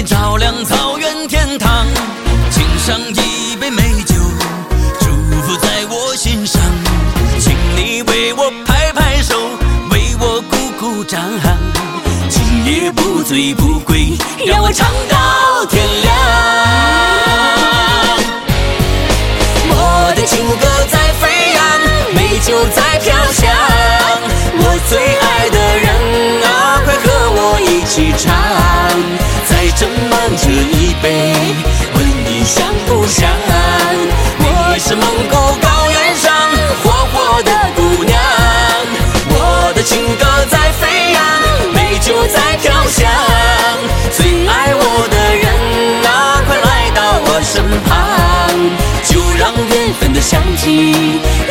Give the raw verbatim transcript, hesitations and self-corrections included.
照亮草原天堂，敬上一杯美酒，祝福在我心上，请你为我拍拍手，为我鼓鼓掌，今夜不醉不归，让我唱到天亮。我的情歌在飞扬，美酒在飘香，我最爱的人啊，快和我一起唱，再斟满这一杯，问你想不想？我是蒙古高原上活活的姑娘，我的情歌在飞扬，美酒在飘香，最爱我的人啊，快来到我身旁，就让缘分的香气